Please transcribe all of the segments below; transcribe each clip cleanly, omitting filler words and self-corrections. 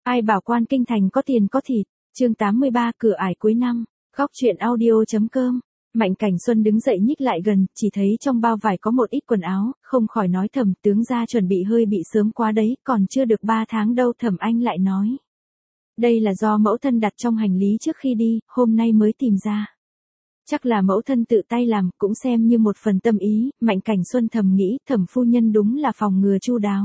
Ai bảo quan kinh thành có tiền có thịt, chương 83 cửa ải cuối năm, góc chuyện audio.com. Mạnh Cảnh Xuân đứng dậy nhích lại gần, chỉ thấy trong bao vải có một ít quần áo, không khỏi nói thầm, tướng gia chuẩn bị hơi bị sớm quá đấy, còn chưa được 3 tháng đâu. Thẩm Anh lại nói. Đây là do mẫu thân đặt trong hành lý trước khi đi, hôm nay mới tìm ra. Chắc là mẫu thân tự tay làm, cũng xem như một phần tâm ý. Mạnh Cảnh Xuân thầm nghĩ, Thẩm phu nhân đúng là phòng ngừa chu đáo.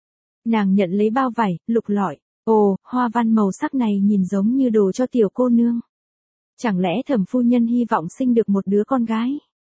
Nàng nhận lấy bao vải, lục lọi. Ồ, hoa văn màu sắc này nhìn giống như đồ cho tiểu cô nương. Chẳng lẽ Thẩm phu nhân hy vọng sinh được một đứa con gái?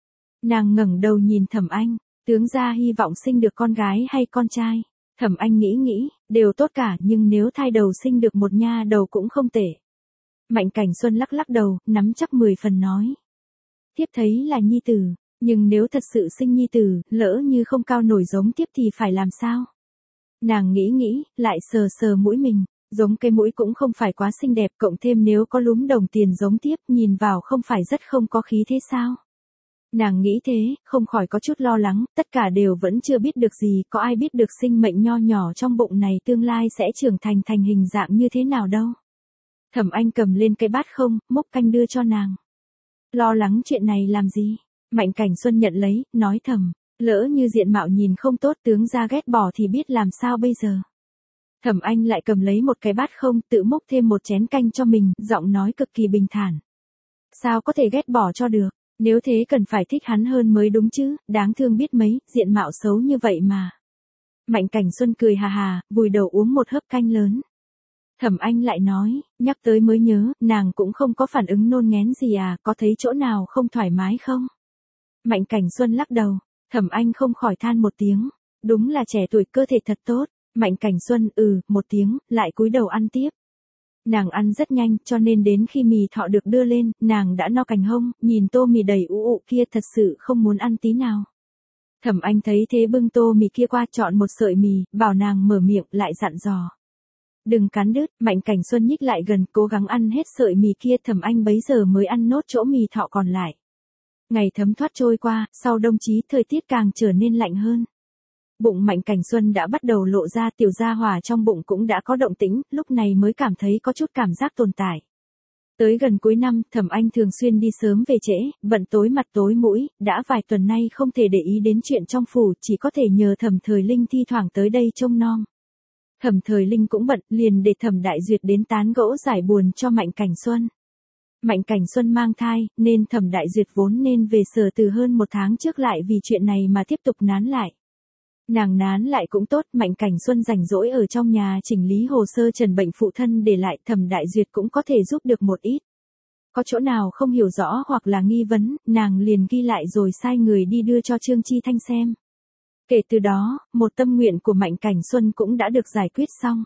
Nàng ngẩng đầu nhìn Thẩm Anh, tướng gia hy vọng sinh được con gái hay con trai? Thẩm Anh nghĩ, đều tốt cả, nhưng nếu thai đầu sinh được một nha đầu cũng không tệ. Mạnh Cảnh Xuân lắc lắc đầu, nắm chắc 10 phần nói. Thiếp thấy là nhi tử, nhưng nếu thật sự sinh nhi tử, lỡ như không cao nổi giống thiếp thì phải làm sao? Nàng nghĩ, lại sờ sờ mũi mình, giống cái mũi cũng không phải quá xinh đẹp, cộng thêm nếu có lúm đồng tiền giống tiếp, nhìn vào không phải rất không có khí thế sao? Nàng nghĩ thế, không khỏi có chút lo lắng, tất cả đều vẫn chưa biết được gì, có ai biết được sinh mệnh nho nhỏ trong bụng này tương lai sẽ trưởng thành hình dạng như thế nào đâu. Thẩm Anh cầm lên cái bát không, múc canh đưa cho nàng. Lo lắng chuyện này làm gì? Mạnh Cảnh Xuân nhận lấy, nói thầm. Lỡ như diện mạo nhìn không tốt, tướng gia ghét bỏ thì biết làm sao bây giờ. Thẩm Anh lại cầm lấy một cái bát không, tự múc thêm một chén canh cho mình, giọng nói cực kỳ bình thản. Sao có thể ghét bỏ cho được, nếu thế cần phải thích hắn hơn mới đúng chứ, đáng thương biết mấy, diện mạo xấu như vậy mà. Mạnh Cảnh Xuân cười hà hà, vùi đầu uống một hớp canh lớn. Thẩm Anh lại nói, nhắc tới mới nhớ, nàng cũng không có phản ứng nôn nghén gì à, có thấy chỗ nào không thoải mái không? Mạnh Cảnh Xuân lắc đầu. Thẩm Anh không khỏi than một tiếng, đúng là trẻ tuổi cơ thể thật tốt. Mạnh Cảnh Xuân một tiếng, lại cúi đầu ăn tiếp. Nàng ăn rất nhanh, cho nên đến khi mì thọ được đưa lên, nàng đã no cành hông, nhìn tô mì đầy ụ ụ kia thật sự không muốn ăn tí nào. Thẩm Anh thấy thế bưng tô mì kia qua, chọn một sợi mì, bảo nàng mở miệng, lại dặn dò. Đừng cắn đứt. Mạnh Cảnh Xuân nhích lại gần, cố gắng ăn hết sợi mì kia. Thẩm Anh bấy giờ mới ăn nốt chỗ mì thọ còn lại. Ngày thấm thoát trôi qua, sau đông chí thời tiết càng trở nên lạnh hơn. Bụng Mạnh Cảnh Xuân đã bắt đầu lộ ra, tiểu gia hỏa trong bụng cũng đã có động tĩnh, lúc này mới cảm thấy có chút cảm giác tồn tại. Tới gần cuối năm, Thẩm Anh thường xuyên đi sớm về trễ, bận tối mặt tối mũi, đã vài tuần nay không thể để ý đến chuyện trong phủ, chỉ có thể nhờ Thẩm Thời Linh thi thoảng tới đây trông nom. Thẩm Thời Linh cũng bận, liền để Thẩm Đại Duyệt đến tán gẫu giải buồn cho Mạnh Cảnh Xuân. Mạnh Cảnh Xuân mang thai, nên Thẩm Đại Duyệt vốn nên về Sở từ hơn 1 tháng trước, lại vì chuyện này mà tiếp tục nán lại. Nàng nán lại cũng tốt, Mạnh Cảnh Xuân rảnh rỗi ở trong nhà chỉnh lý hồ sơ trần bệnh phụ thân để lại, Thẩm Đại Duyệt cũng có thể giúp được một ít. Có chỗ nào không hiểu rõ hoặc là nghi vấn, nàng liền ghi lại rồi sai người đi đưa cho Trương Chi Thanh xem. Kể từ đó, một tâm nguyện của Mạnh Cảnh Xuân cũng đã được giải quyết xong.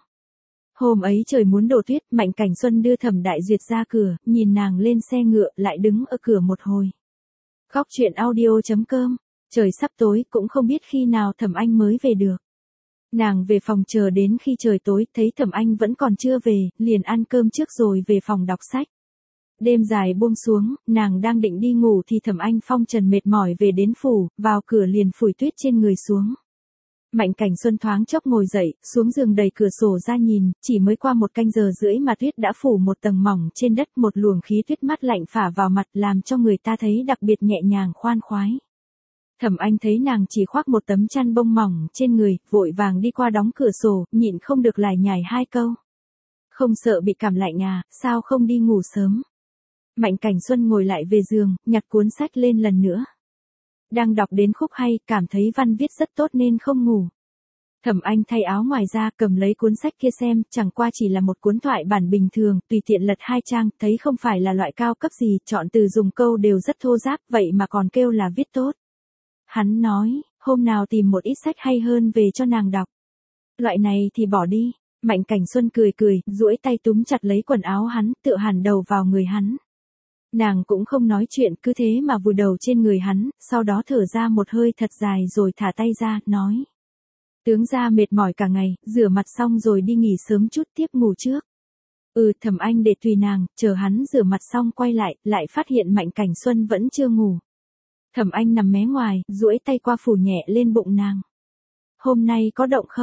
Hôm ấy trời muốn đổ tuyết, Mạnh Cảnh Xuân đưa Thẩm Đại Duyệt ra cửa, nhìn nàng lên xe ngựa, lại đứng ở cửa một hồi. Góc chuyện audio.com. Trời sắp tối, cũng không biết khi nào Thẩm Anh mới về được. Nàng về phòng chờ đến khi trời tối, thấy Thẩm Anh vẫn còn chưa về, liền ăn cơm trước rồi về phòng đọc sách. Đêm dài buông xuống, nàng đang định đi ngủ thì Thẩm Anh phong trần mệt mỏi về đến phủ, vào cửa liền phủi tuyết trên người xuống. Mạnh Cảnh Xuân thoáng chốc ngồi dậy, xuống giường đẩy cửa sổ ra nhìn, chỉ mới qua 1 canh giờ rưỡi mà tuyết đã phủ một tầng mỏng trên đất, một luồng khí tuyết mát lạnh phả vào mặt làm cho người ta thấy đặc biệt nhẹ nhàng khoan khoái. Thẩm Anh thấy nàng chỉ khoác một tấm chăn bông mỏng trên người, vội vàng đi qua đóng cửa sổ, nhịn không được lải nhải 2 câu. Không sợ bị cảm lạnh à, sao không đi ngủ sớm? Mạnh Cảnh Xuân ngồi lại về giường, nhặt cuốn sách lên lần nữa. Đang đọc đến khúc hay, cảm thấy văn viết rất tốt nên không ngủ. Thẩm Anh thay áo ngoài ra, cầm lấy cuốn sách kia xem, chẳng qua chỉ là một cuốn thoại bản bình thường, tùy tiện lật 2 trang, thấy không phải là loại cao cấp gì, chọn từ dùng câu đều rất thô ráp, vậy mà còn kêu là viết tốt. Hắn nói, hôm nào tìm một ít sách hay hơn về cho nàng đọc. Loại này thì bỏ đi. Mạnh Cảnh Xuân cười, duỗi tay túm chặt lấy quần áo hắn, tựa hẳn đầu vào người hắn. Nàng cũng không nói chuyện, cứ thế mà vùi đầu trên người hắn, sau đó thở ra một hơi thật dài rồi thả tay ra, nói. Tướng gia mệt mỏi cả ngày, rửa mặt xong rồi đi nghỉ sớm chút, tiếp ngủ trước. Thẩm Anh để tùy nàng, chờ hắn rửa mặt xong quay lại phát hiện Mạnh Cảnh Xuân vẫn chưa ngủ. Thẩm Anh nằm mé ngoài, duỗi tay qua phủ nhẹ lên bụng nàng. Hôm nay có động không?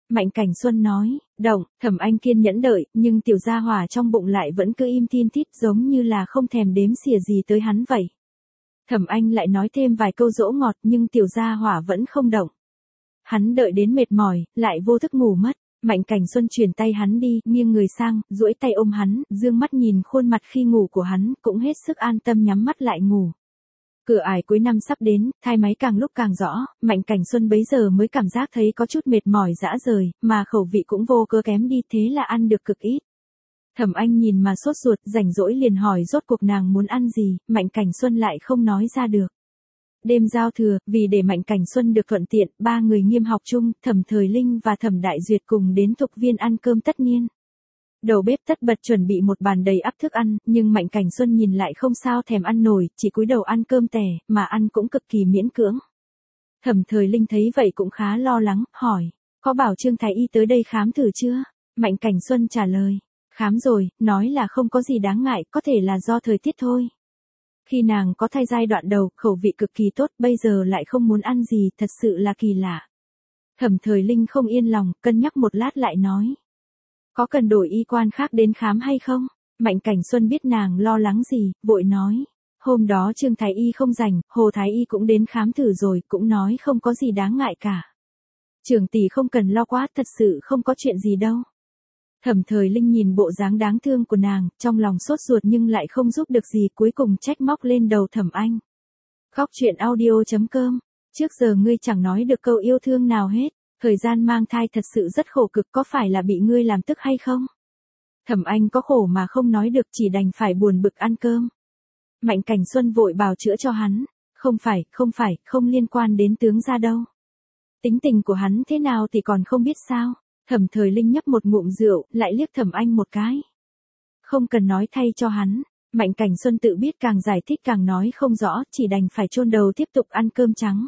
Mạnh Cảnh Xuân nói, động, Thẩm Anh kiên nhẫn đợi, nhưng tiểu gia hỏa trong bụng lại vẫn cứ im thiên thít giống như là không thèm đếm xỉa gì tới hắn vậy. Thẩm Anh lại nói thêm vài câu dỗ ngọt nhưng tiểu gia hỏa vẫn không động. Hắn đợi đến mệt mỏi, lại vô thức ngủ mất. Mạnh Cảnh Xuân chuyển tay hắn đi, nghiêng người sang, duỗi tay ôm hắn, dương mắt nhìn khuôn mặt khi ngủ của hắn, cũng hết sức an tâm nhắm mắt lại ngủ. Cửa ải cuối năm sắp đến, thai máy càng lúc càng rõ, Mạnh Cảnh Xuân bấy giờ mới cảm giác thấy có chút mệt mỏi dã rời, mà khẩu vị cũng vô cớ kém đi, thế là ăn được cực ít. Thẩm Anh nhìn mà sốt ruột, rảnh rỗi liền hỏi rốt cuộc nàng muốn ăn gì, Mạnh Cảnh Xuân lại không nói ra được. Đêm giao thừa, vì để Mạnh Cảnh Xuân được thuận tiện, ba người Nghiêm học chung, Thẩm Thời Linh và Thẩm Đại Duyệt cùng đến Thục Viên ăn cơm tất niên. Đầu bếp tất bật chuẩn bị một bàn đầy ắp thức ăn, nhưng Mạnh Cảnh Xuân nhìn lại không sao thèm ăn nổi, chỉ cúi đầu ăn cơm tẻ, mà ăn cũng cực kỳ miễn cưỡng. Thẩm Thời Linh thấy vậy cũng khá lo lắng, hỏi, có bảo Trương Thái Y tới đây khám thử chưa? Mạnh Cảnh Xuân trả lời, khám rồi, nói là không có gì đáng ngại, có thể là do thời tiết thôi. Khi nàng có thai giai đoạn đầu, khẩu vị cực kỳ tốt, bây giờ lại không muốn ăn gì, thật sự là kỳ lạ. Thẩm Thời Linh không yên lòng, cân nhắc một lát lại nói. Có cần đổi y quan khác đến khám hay không? Mạnh Cảnh Xuân biết nàng lo lắng gì, vội nói. Hôm đó Trương Thái Y không rảnh, Hồ Thái Y cũng đến khám thử rồi, cũng nói không có gì đáng ngại cả. Trưởng tỷ không cần lo quá, thật sự không có chuyện gì đâu. Thẩm Thời Linh nhìn bộ dáng đáng thương của nàng, trong lòng sốt ruột nhưng lại không giúp được gì, cuối cùng trách móc lên đầu Thẩm Anh. Góc truyện audio.com. Trước giờ ngươi chẳng nói được câu yêu thương nào hết, thời gian mang thai thật sự rất khổ cực, có phải là bị ngươi làm tức hay không? Thẩm Anh có khổ mà không nói được, chỉ đành phải buồn bực ăn cơm. Mạnh Cảnh Xuân vội bào chữa cho hắn, không phải, không liên quan đến tướng gia đâu. Tính tình của hắn thế nào thì còn không biết sao? Thẩm Thời Linh nhấp một ngụm rượu, lại liếc Thẩm Anh một cái. Không cần nói thay cho hắn. Mạnh Cảnh Xuân tự biết càng giải thích càng nói không rõ, chỉ đành phải chôn đầu tiếp tục ăn cơm trắng.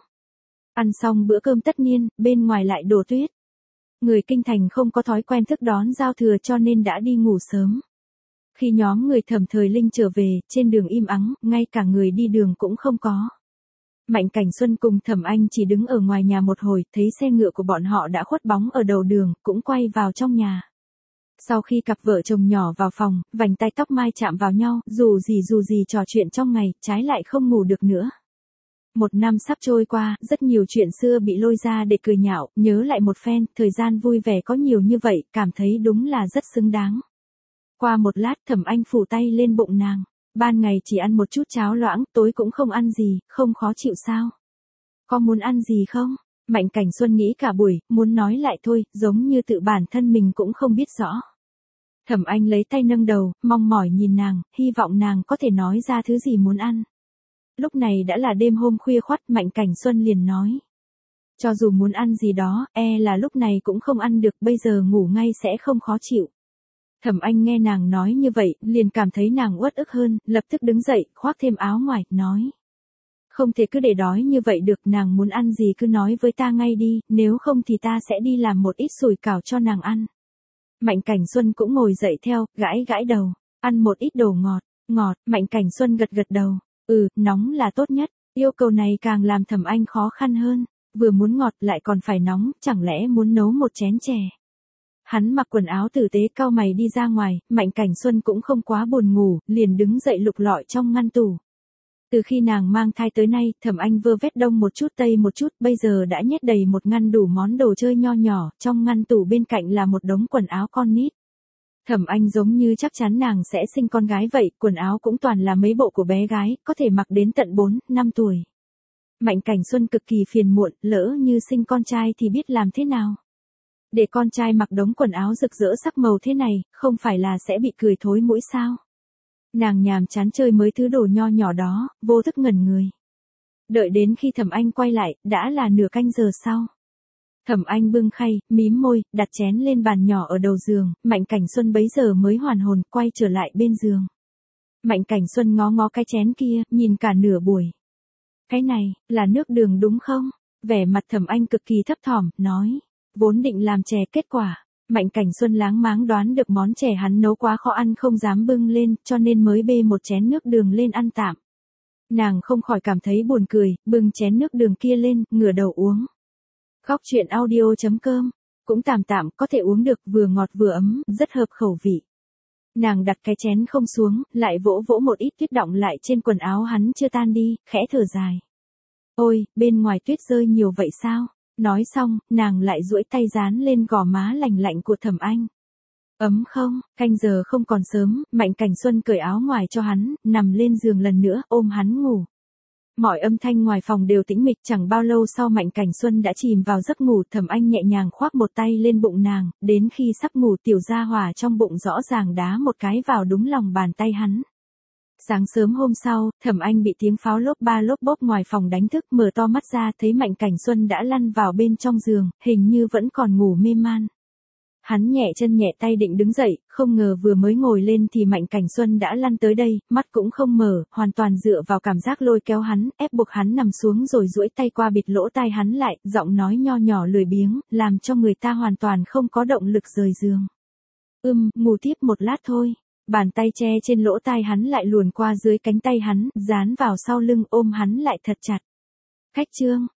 Ăn xong bữa cơm tất niên, bên ngoài lại đổ tuyết. Người kinh thành không có thói quen thức đón giao thừa cho nên đã đi ngủ sớm. Khi nhóm người Thẩm Thời Linh trở về, trên đường im ắng, ngay cả người đi đường cũng không có. Mạnh Cảnh Xuân cùng Thẩm Anh chỉ đứng ở ngoài nhà một hồi, thấy xe ngựa của bọn họ đã khuất bóng ở đầu đường, cũng quay vào trong nhà. Sau khi cặp vợ chồng nhỏ vào phòng, vành tai tóc mai chạm vào nhau, dù gì trò chuyện trong ngày, trái lại không ngủ được nữa. Một năm sắp trôi qua, rất nhiều chuyện xưa bị lôi ra để cười nhạo, nhớ lại một phen, thời gian vui vẻ có nhiều như vậy, cảm thấy đúng là rất xứng đáng. Qua một lát Thẩm Anh phủ tay lên bụng nàng. Ban ngày chỉ ăn một chút cháo loãng, tối cũng không ăn gì, không khó chịu sao? Có muốn ăn gì không? Mạnh Cảnh Xuân nghĩ cả buổi, muốn nói lại thôi, giống như tự bản thân mình cũng không biết rõ. Thẩm Anh lấy tay nâng đầu, mong mỏi nhìn nàng, hy vọng nàng có thể nói ra thứ gì muốn ăn. Lúc này đã là đêm hôm khuya khoắt, Mạnh Cảnh Xuân liền nói. Cho dù muốn ăn gì đó, là lúc này cũng không ăn được, bây giờ ngủ ngay sẽ không khó chịu. Thẩm Anh nghe nàng nói như vậy, liền cảm thấy nàng uất ức hơn, lập tức đứng dậy, khoác thêm áo ngoài, nói. Không thể cứ để đói như vậy được, nàng muốn ăn gì cứ nói với ta ngay đi, nếu không thì ta sẽ đi làm một ít sủi cảo cho nàng ăn. Mạnh Cảnh Xuân cũng ngồi dậy theo, gãi đầu, ăn một ít đồ ngọt, Mạnh Cảnh Xuân gật đầu, nóng là tốt nhất, yêu cầu này càng làm Thẩm Anh khó khăn hơn, vừa muốn ngọt lại còn phải nóng, chẳng lẽ muốn nấu một chén chè. Hắn mặc quần áo tử tế cau mày đi ra ngoài, Mạnh Cảnh Xuân cũng không quá buồn ngủ, liền đứng dậy lục lọi trong ngăn tủ. Từ khi nàng mang thai tới nay, Thẩm Anh vơ vét đông một chút tây một chút, bây giờ đã nhét đầy một ngăn đủ món đồ chơi nho nhỏ, trong ngăn tủ bên cạnh là một đống quần áo con nít. Thẩm Anh giống như chắc chắn nàng sẽ sinh con gái vậy, quần áo cũng toàn là mấy bộ của bé gái, có thể mặc đến tận 4, 5 tuổi. Mạnh Cảnh Xuân cực kỳ phiền muộn, lỡ như sinh con trai thì biết làm thế nào. Để con trai mặc đống quần áo rực rỡ sắc màu thế này, không phải là sẽ bị cười thối mũi sao? Nàng nhàm chán chơi mấy thứ đồ nho nhỏ đó, vô thức ngẩn người. Đợi đến khi Thẩm Anh quay lại, đã là nửa canh giờ sau. Thẩm Anh bưng khay, mím môi, đặt chén lên bàn nhỏ ở đầu giường, Mạnh Cảnh Xuân bấy giờ mới hoàn hồn, quay trở lại bên giường. Mạnh Cảnh Xuân ngó cái chén kia, nhìn cả nửa buổi. Cái này, là nước đường đúng không? Vẻ mặt Thẩm Anh cực kỳ thấp thỏm, nói. Vốn định làm chè, kết quả. Mạnh Cảnh Xuân láng máng đoán được món chè hắn nấu quá khó ăn không dám bưng lên, cho nên mới bê một chén nước đường lên ăn tạm. Nàng không khỏi cảm thấy buồn cười, bưng chén nước đường kia lên, ngửa đầu uống. Góc truyện audio.com cũng tạm tạm, có thể uống được, vừa ngọt vừa ấm, rất hợp khẩu vị. Nàng đặt cái chén không xuống, lại vỗ vỗ một ít tuyết đọng lại trên quần áo hắn chưa tan đi, khẽ thở dài. Ôi, bên ngoài tuyết rơi nhiều vậy sao? Nói xong, nàng lại duỗi tay dán lên gò má lành lạnh của Thẩm Anh. Ấm không, canh giờ không còn sớm, Mạnh Cảnh Xuân cởi áo ngoài cho hắn, nằm lên giường lần nữa, ôm hắn ngủ. Mọi âm thanh ngoài phòng đều tĩnh mịch, chẳng bao lâu sau Mạnh Cảnh Xuân đã chìm vào giấc ngủ. Thẩm Anh nhẹ nhàng khoác một tay lên bụng nàng, đến khi sắp ngủ tiểu gia hỏa trong bụng rõ ràng đá một cái vào đúng lòng bàn tay hắn. Sáng sớm hôm sau, Thẩm Anh bị tiếng pháo lốp ba lốp bốp ngoài phòng đánh thức, mở to mắt ra thấy Mạnh Cảnh Xuân đã lăn vào bên trong giường, hình như vẫn còn ngủ mê man. Hắn nhẹ chân nhẹ tay định đứng dậy, không ngờ vừa mới ngồi lên thì Mạnh Cảnh Xuân đã lăn tới đây, mắt cũng không mở, hoàn toàn dựa vào cảm giác lôi kéo hắn, ép buộc hắn nằm xuống rồi duỗi tay qua bịt lỗ tai hắn lại, giọng nói nho nhỏ lười biếng, làm cho người ta hoàn toàn không có động lực rời giường. Ngủ tiếp một lát thôi. Bàn tay che trên lỗ tai hắn lại luồn qua dưới cánh tay hắn, dán vào sau lưng ôm hắn lại thật chặt. Khách trương,